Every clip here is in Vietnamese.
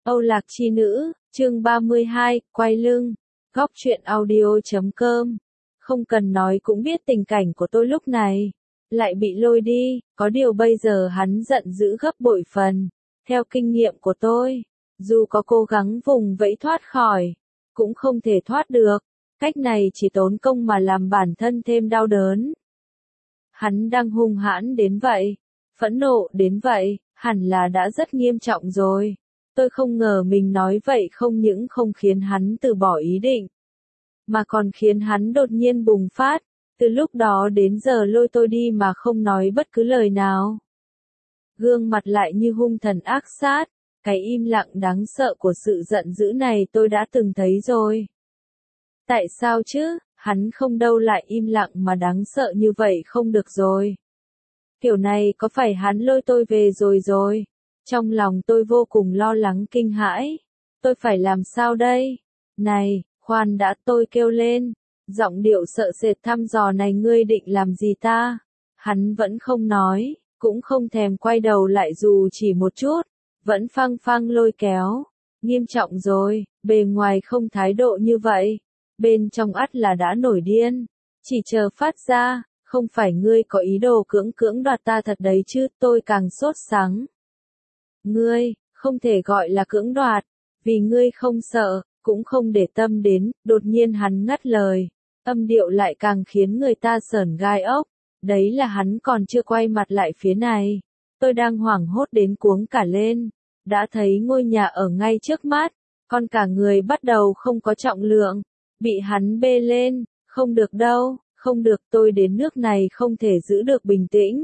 Âu Lạc Chi Nữ, chương 32, quay lưng. Góc truyện audio.com. Không cần nói cũng biết tình cảnh của tôi lúc này. Lại bị lôi đi, có điều bây giờ hắn giận dữ gấp bội phần. Theo kinh nghiệm của tôi, dù có cố gắng vùng vẫy thoát khỏi, cũng không thể thoát được. Cách này chỉ tốn công mà làm bản thân thêm đau đớn. Hắn đang hung hãn đến vậy, phẫn nộ đến vậy, hẳn là đã rất nghiêm trọng rồi. Tôi không ngờ mình nói vậy không những không khiến hắn từ bỏ ý định, mà còn khiến hắn đột nhiên bùng phát, từ lúc đó đến giờ lôi tôi đi mà không nói bất cứ lời nào. Gương mặt lại như hung thần ác sát, cái im lặng đáng sợ của sự giận dữ này tôi đã từng thấy rồi. Tại sao chứ, hắn không đâu lại im lặng mà đáng sợ như vậy không được rồi. Kiểu này có phải hắn lôi tôi về rồi. Trong lòng tôi vô cùng lo lắng kinh hãi. Tôi phải làm sao đây? Này, khoan đã, tôi kêu lên. Giọng điệu sợ sệt thăm dò này, ngươi định làm gì ta? Hắn vẫn không nói, cũng không thèm quay đầu lại dù chỉ một chút. Vẫn phăng phăng lôi kéo. Nghiêm trọng rồi, bề ngoài không thái độ như vậy. Bên trong ắt là đã nổi điên. Chỉ chờ phát ra, không phải ngươi có ý đồ cưỡng đoạt ta thật đấy chứ, tôi càng sốt sắng. Ngươi, không thể gọi là cưỡng đoạt, vì ngươi không sợ, cũng không để tâm đến, đột nhiên hắn ngắt lời, âm điệu lại càng khiến người ta sởn gai ốc, đấy là hắn còn chưa quay mặt lại phía này, tôi đang hoảng hốt đến cuống cả lên, đã thấy ngôi nhà ở ngay trước mắt, còn cả người bắt đầu không có trọng lượng, bị hắn bê lên, không được đâu, không được, tôi đến nước này không thể giữ được bình tĩnh.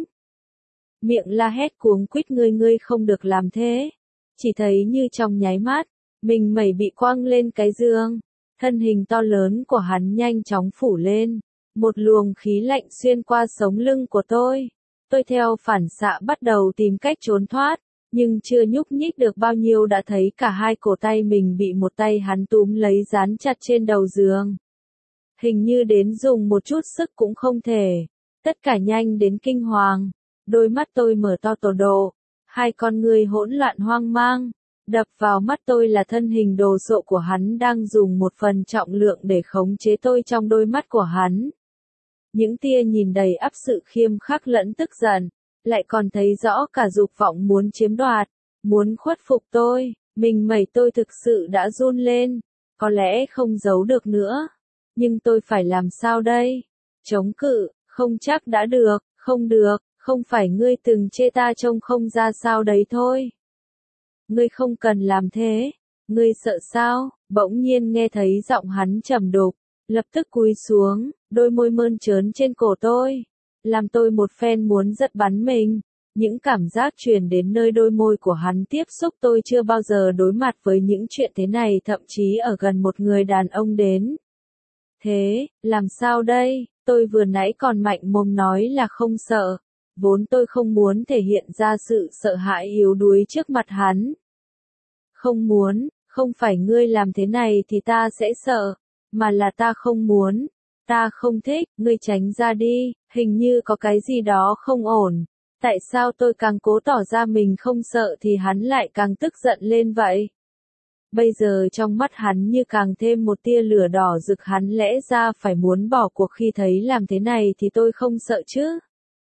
Miệng la hét cuống quýt, ngươi không được làm thế. Chỉ thấy như trong nháy mắt, mình mẩy bị quăng lên cái giường. Thân hình to lớn của hắn nhanh chóng phủ lên. Một luồng khí lạnh xuyên qua sống lưng của tôi. Tôi theo phản xạ bắt đầu tìm cách trốn thoát. Nhưng chưa nhúc nhích được bao nhiêu đã thấy cả hai cổ tay mình bị một tay hắn túm lấy dán chặt trên đầu giường. Hình như đến dùng một chút sức cũng không thể. Tất cả nhanh đến kinh hoàng. Đôi mắt tôi mở to tổ độ, hai con ngươi hỗn loạn hoang mang, đập vào mắt tôi là thân hình đồ sộ của hắn đang dùng một phần trọng lượng để khống chế tôi trong đôi mắt của hắn. Những tia nhìn đầy ắp sự khiêm khắc lẫn tức giận, lại còn thấy rõ cả dục vọng muốn chiếm đoạt, muốn khuất phục tôi, mình mẩy tôi thực sự đã run lên, có lẽ không giấu được nữa. Nhưng tôi phải làm sao đây? Chống cự, không chắc đã được, không được. Không phải ngươi từng chê ta trông không ra sao đấy thôi. Ngươi không cần làm thế. Ngươi sợ sao? Bỗng nhiên nghe thấy giọng hắn trầm đục, lập tức cúi xuống, đôi môi mơn trớn trên cổ tôi, làm tôi một phen muốn giật bắn mình. Những cảm giác truyền đến nơi đôi môi của hắn tiếp xúc, tôi chưa bao giờ đối mặt với những chuyện thế này, thậm chí ở gần một người đàn ông đến. Thế, làm sao đây? Tôi vừa nãy còn mạnh mồm nói là không sợ. Vốn tôi không muốn thể hiện ra sự sợ hãi yếu đuối trước mặt hắn. Không muốn, không phải ngươi làm thế này thì ta sẽ sợ, mà là ta không muốn, ta không thích, ngươi tránh ra đi, hình như có cái gì đó không ổn. Tại sao tôi càng cố tỏ ra mình không sợ thì hắn lại càng tức giận lên vậy? Bây giờ trong mắt hắn như càng thêm một tia lửa đỏ rực, hắn lẽ ra phải muốn bỏ cuộc khi thấy làm thế này thì tôi không sợ chứ.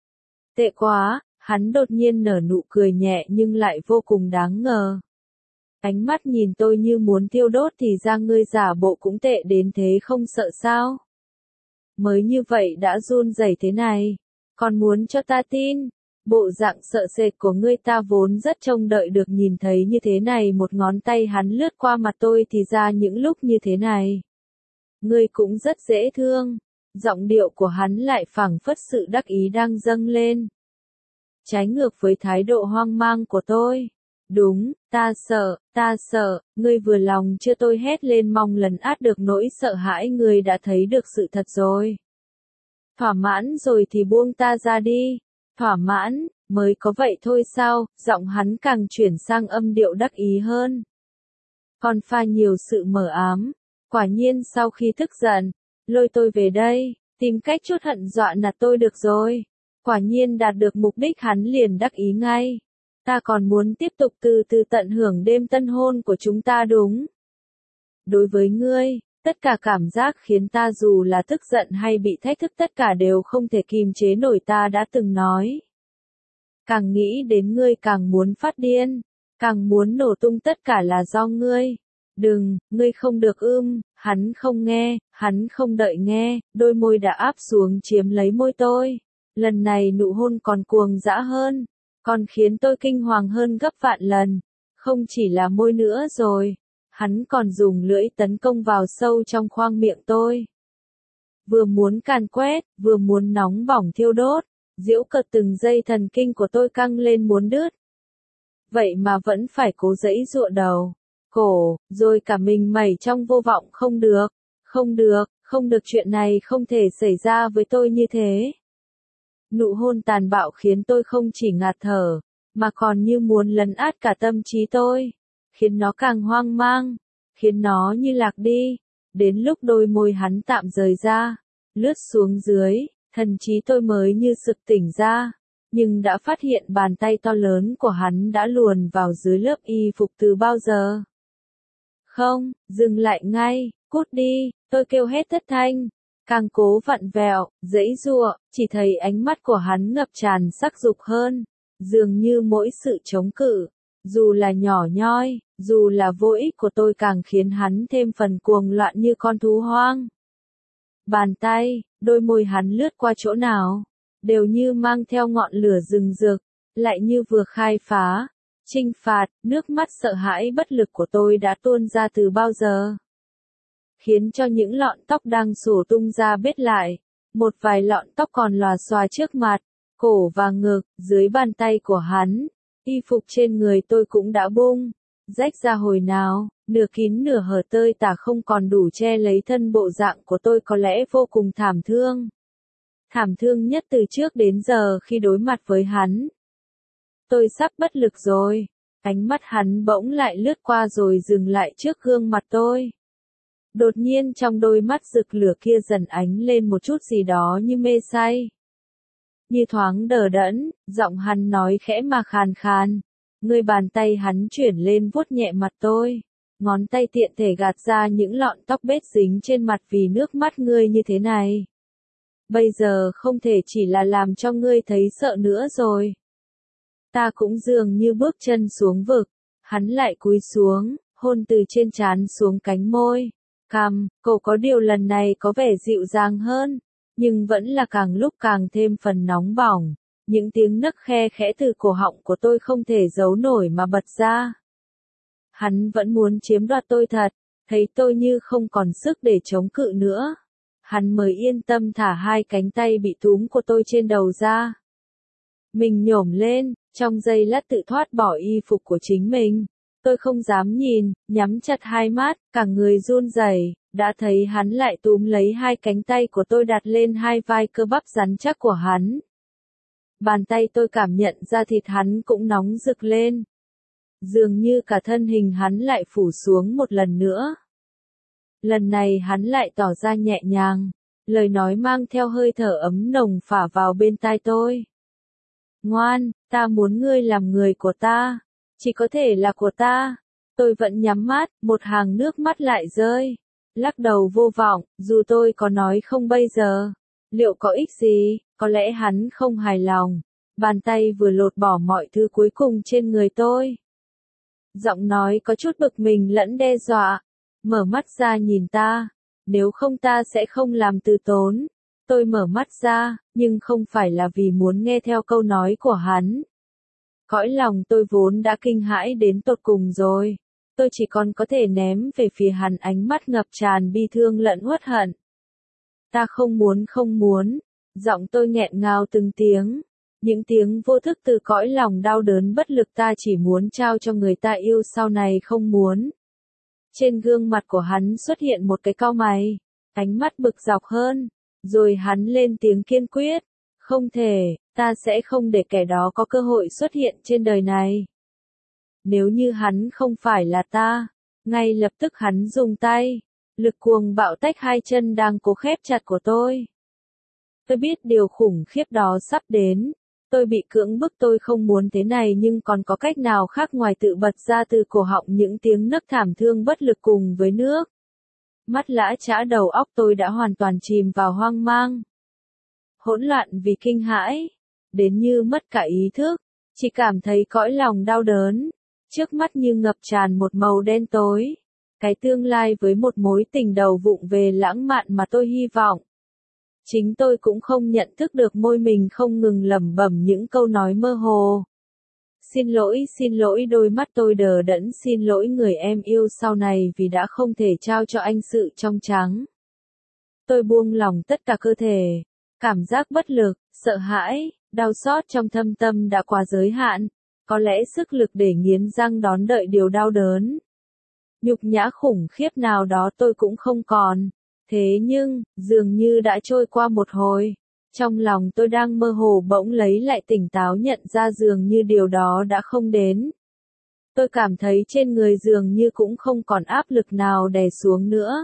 Tệ quá, hắn đột nhiên nở nụ cười nhẹ nhưng lại vô cùng đáng ngờ. Ánh mắt nhìn tôi như muốn thiêu đốt, thì ra ngươi giả bộ cũng tệ đến thế không sợ sao? Mới như vậy đã run rẩy thế này, còn muốn cho ta tin? Bộ dạng sợ sệt của ngươi ta vốn rất trông đợi được nhìn thấy như thế này. Một ngón tay hắn lướt qua mặt tôi, thì ra những lúc như thế này. Ngươi cũng rất dễ thương. Giọng điệu của hắn lại phảng phất sự đắc ý đang dâng lên. Trái ngược với thái độ hoang mang của tôi. Đúng, ta sợ, ngươi vừa lòng chưa? Tôi hét lên mong lấn át được nỗi sợ hãi. Ngươi đã thấy được sự thật rồi. Thỏa mãn rồi thì buông ta ra đi. Thỏa mãn, mới có vậy thôi sao? Giọng hắn càng chuyển sang âm điệu đắc ý hơn. Còn pha nhiều sự mờ ám. Quả nhiên sau khi tức giận, lôi tôi về đây, tìm cách chút hận dọa nạt tôi được rồi. Quả nhiên đạt được mục đích, hắn liền đắc ý ngay. Ta còn muốn tiếp tục từ từ tận hưởng đêm tân hôn của chúng ta đúng. Đối với ngươi, tất cả cảm giác khiến ta dù là tức giận hay bị thách thức tất cả đều không thể kìm chế nổi, ta đã từng nói. Càng nghĩ đến ngươi càng muốn phát điên, càng muốn nổ tung, tất cả là do ngươi. Đừng, ngươi không được hắn không nghe, hắn không đợi nghe, đôi môi đã áp xuống chiếm lấy môi tôi. Lần này nụ hôn còn cuồng dã hơn, còn khiến tôi kinh hoàng hơn gấp vạn lần. Không chỉ là môi nữa rồi, hắn còn dùng lưỡi tấn công vào sâu trong khoang miệng tôi. Vừa muốn càn quét, vừa muốn nóng bỏng thiêu đốt, giễu cợt từng dây thần kinh của tôi căng lên muốn đứt. Vậy mà vẫn phải cố giãy giụa đầu, cổ, rồi cả mình mẩy trong vô vọng. Không được, không được, không được, chuyện này không thể xảy ra với tôi như thế. Nụ hôn tàn bạo khiến tôi không chỉ ngạt thở, mà còn như muốn lấn át cả tâm trí tôi, khiến nó càng hoang mang, khiến nó như lạc đi. Đến lúc đôi môi hắn tạm rời ra, lướt xuống dưới, thần trí tôi mới như sực tỉnh ra, nhưng đã phát hiện bàn tay to lớn của hắn đã luồn vào dưới lớp y phục từ bao giờ. Không, dừng lại ngay, cút đi, tôi kêu hét thất thanh. Càng cố vặn vẹo, giãy giụa, chỉ thấy ánh mắt của hắn ngập tràn sắc dục hơn, dường như mỗi sự chống cự, dù là nhỏ nhoi, dù là vô ích của tôi càng khiến hắn thêm phần cuồng loạn như con thú hoang. Bàn tay, đôi môi hắn lướt qua chỗ nào, đều như mang theo ngọn lửa rừng rực, lại như vừa khai phá, chinh phạt. Nước mắt sợ hãi bất lực của tôi đã tuôn ra từ bao giờ, khiến cho những lọn tóc đang xổ tung ra bết lại, một vài lọn tóc còn lòa xòa trước mặt, cổ và ngực. Dưới bàn tay của hắn, y phục trên người tôi cũng đã bung rách ra hồi nào, nửa kín nửa hở tơi tả, không còn đủ che lấy thân. Bộ dạng của tôi có lẽ vô cùng thảm thương. Thảm thương nhất từ trước đến giờ khi đối mặt với hắn. Tôi sắp bất lực rồi. Ánh mắt hắn bỗng lại lướt qua rồi dừng lại trước gương mặt tôi. Đột nhiên trong đôi mắt rực lửa kia dần ánh lên một chút gì đó như mê say, như thoáng đờ đẫn. Giọng hắn nói khẽ mà khàn khàn. Người bàn tay hắn chuyển lên vuốt nhẹ mặt tôi. Ngón tay tiện thể gạt ra những lọn tóc bết dính trên mặt vì nước mắt ngươi như thế này. Bây giờ không thể chỉ là làm cho ngươi thấy sợ nữa rồi. Ta cũng dường như bước chân xuống vực. Hắn lại cúi xuống, hôn từ trên trán xuống cánh môi, cằm, cổ. Có điều lần này có vẻ dịu dàng hơn, nhưng vẫn là càng lúc càng thêm phần nóng bỏng. Những tiếng nấc khe khẽ từ cổ họng của tôi không thể giấu nổi mà bật ra. Hắn vẫn muốn chiếm đoạt tôi thật, thấy tôi như không còn sức để chống cự nữa. Hắn mới yên tâm thả hai cánh tay bị túm của tôi trên đầu ra. Mình nhổm lên, trong giây lát tự thoát bỏ y phục của chính mình. Tôi không dám nhìn, nhắm chặt hai mắt, cả người run rẩy. Đã thấy hắn lại túm lấy hai cánh tay của tôi đặt lên hai vai cơ bắp rắn chắc của hắn. Bàn tay tôi cảm nhận da thịt hắn cũng nóng rực lên. Dường như cả thân hình hắn lại phủ xuống một lần nữa. Lần này hắn lại tỏ ra nhẹ nhàng, lời nói mang theo hơi thở ấm nồng phả vào bên tai tôi. Ngoan, ta muốn ngươi làm người của ta, chỉ có thể là của ta. Tôi vẫn nhắm mắt, một hàng nước mắt lại rơi. Lắc đầu vô vọng, dù tôi có nói không bây giờ, liệu có ích gì? Có lẽ hắn không hài lòng. Bàn tay vừa lột bỏ mọi thứ cuối cùng trên người tôi. Giọng nói có chút bực mình lẫn đe dọa. Mở mắt ra nhìn ta, nếu không ta sẽ không làm từ tốn. Tôi mở mắt ra, nhưng không phải là vì muốn nghe theo câu nói của hắn. Cõi lòng tôi vốn đã kinh hãi đến tột cùng rồi. Tôi chỉ còn có thể ném về phía hắn ánh mắt ngập tràn bi thương lẫn uất hận. Ta không muốn. Giọng tôi nghẹn ngào từng tiếng. Những tiếng vô thức từ cõi lòng đau đớn bất lực. Ta chỉ muốn trao cho người ta yêu, sau này không muốn. Trên gương mặt của hắn xuất hiện một cái cau mày, ánh mắt bực dọc hơn, rồi hắn lên tiếng kiên quyết, không thể, ta sẽ không để kẻ đó có cơ hội xuất hiện trên đời này. Nếu như hắn không phải là ta, ngay lập tức hắn dùng tay, lực cuồng bạo tách hai chân đang cố khép chặt của tôi. Tôi biết điều khủng khiếp đó sắp đến, Tôi bị cưỡng bức, tôi không muốn thế này nhưng còn có cách nào khác ngoài tự bật ra từ cổ họng những tiếng nấc thảm thương bất lực cùng với nước. Mắt lã chã, đầu óc tôi đã hoàn toàn chìm vào hoang mang. Hỗn loạn vì kinh hãi, đến như mất cả ý thức, chỉ cảm thấy cõi lòng đau đớn, trước mắt như ngập tràn một màu đen tối. Cái tương lai với một mối tình đầu vụng về lãng mạn mà tôi hy vọng. Chính tôi cũng không nhận thức được môi mình không ngừng lẩm bẩm những câu nói mơ hồ. Xin lỗi, đôi mắt tôi đờ đẫn, xin lỗi người em yêu sau này vì đã không thể trao cho anh sự trong trắng. Tôi buông lỏng tất cả cơ thể, cảm giác bất lực, sợ hãi, đau xót trong thâm tâm đã quá giới hạn, có lẽ sức lực để nghiến răng đón đợi điều đau đớn. Nhục nhã khủng khiếp nào đó tôi cũng không còn. Thế nhưng, dường như đã trôi qua một hồi, trong lòng tôi đang mơ hồ bỗng lấy lại tỉnh táo, nhận ra dường như điều đó đã không đến. Tôi cảm thấy trên người dường như cũng không còn áp lực nào đè xuống nữa.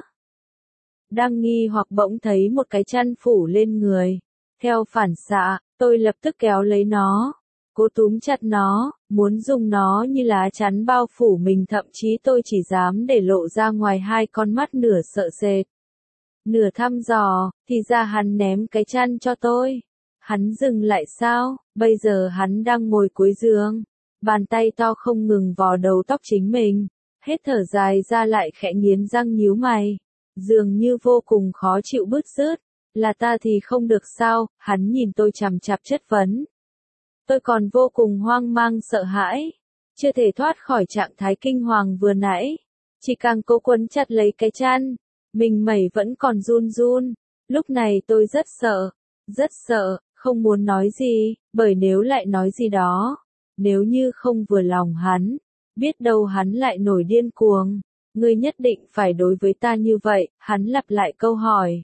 Đang nghi hoặc bỗng thấy một cái chăn phủ lên người. Theo phản xạ, tôi lập tức kéo lấy nó, cố túm chặt nó, muốn dùng nó như lá chắn bao phủ mình, thậm chí tôi chỉ dám để lộ ra ngoài hai con mắt nửa sợ sệt, nửa thăm dò, thì ra hắn ném cái chăn cho tôi. Hắn dừng lại sao? Bây giờ hắn đang ngồi cuối giường, bàn tay to không ngừng vò đầu tóc chính mình, hết thở dài ra lại khẽ nghiến răng nhíu mày, dường như vô cùng khó chịu bứt rứt. Là ta thì không được sao? Hắn nhìn tôi chằm chằm chất vấn. Tôi còn vô cùng hoang mang sợ hãi, chưa thể thoát khỏi trạng thái kinh hoàng vừa nãy, chỉ càng cố quấn chặt lấy cái chăn, mình mẩy vẫn còn run run. Lúc này tôi rất sợ, không muốn nói gì, bởi nếu lại nói gì đó, nếu như không vừa lòng hắn, biết đâu hắn lại nổi điên cuồng. Ngươi nhất định phải đối với ta như vậy, hắn lặp lại câu hỏi.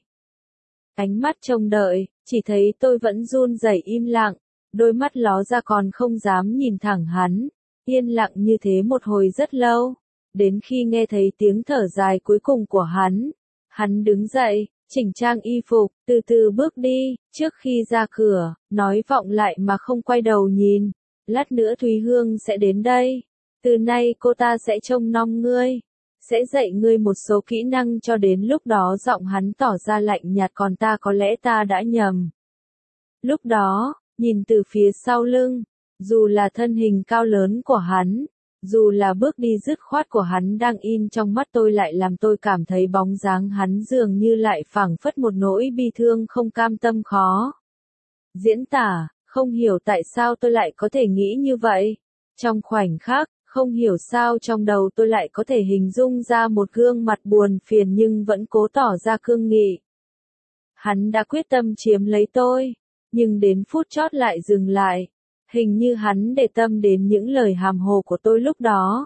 Ánh mắt trông đợi, chỉ thấy tôi vẫn run rẩy im lặng, đôi mắt ló ra còn không dám nhìn thẳng hắn, yên lặng như thế một hồi rất lâu, đến khi nghe thấy tiếng thở dài cuối cùng của hắn đứng dậy, chỉnh trang y phục, từ từ bước đi, trước khi ra cửa, nói vọng lại mà không quay đầu nhìn, lát nữa Thúy Hương sẽ đến đây, từ nay cô ta sẽ trông nom ngươi, sẽ dạy ngươi một số kỹ năng, cho đến lúc đó giọng hắn tỏ ra lạnh nhạt, còn ta có lẽ ta đã nhầm. Lúc đó, nhìn từ phía sau lưng, dù là thân hình cao lớn của hắn, dù là bước đi dứt khoát của hắn đang in trong mắt tôi, lại làm tôi cảm thấy bóng dáng hắn dường như lại phảng phất một nỗi bi thương không cam tâm khó diễn tả, không hiểu tại sao tôi lại có thể nghĩ như vậy. Trong khoảnh khắc, không hiểu sao trong đầu tôi lại có thể hình dung ra một gương mặt buồn phiền nhưng vẫn cố tỏ ra cương nghị. Hắn đã quyết tâm chiếm lấy tôi, nhưng đến phút chót lại dừng lại. Hình như hắn để tâm đến những lời hàm hồ của tôi lúc đó.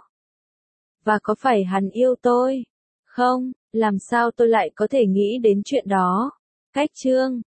Và có phải hắn yêu tôi? Không, làm sao tôi lại có thể nghĩ đến chuyện đó? Cách chương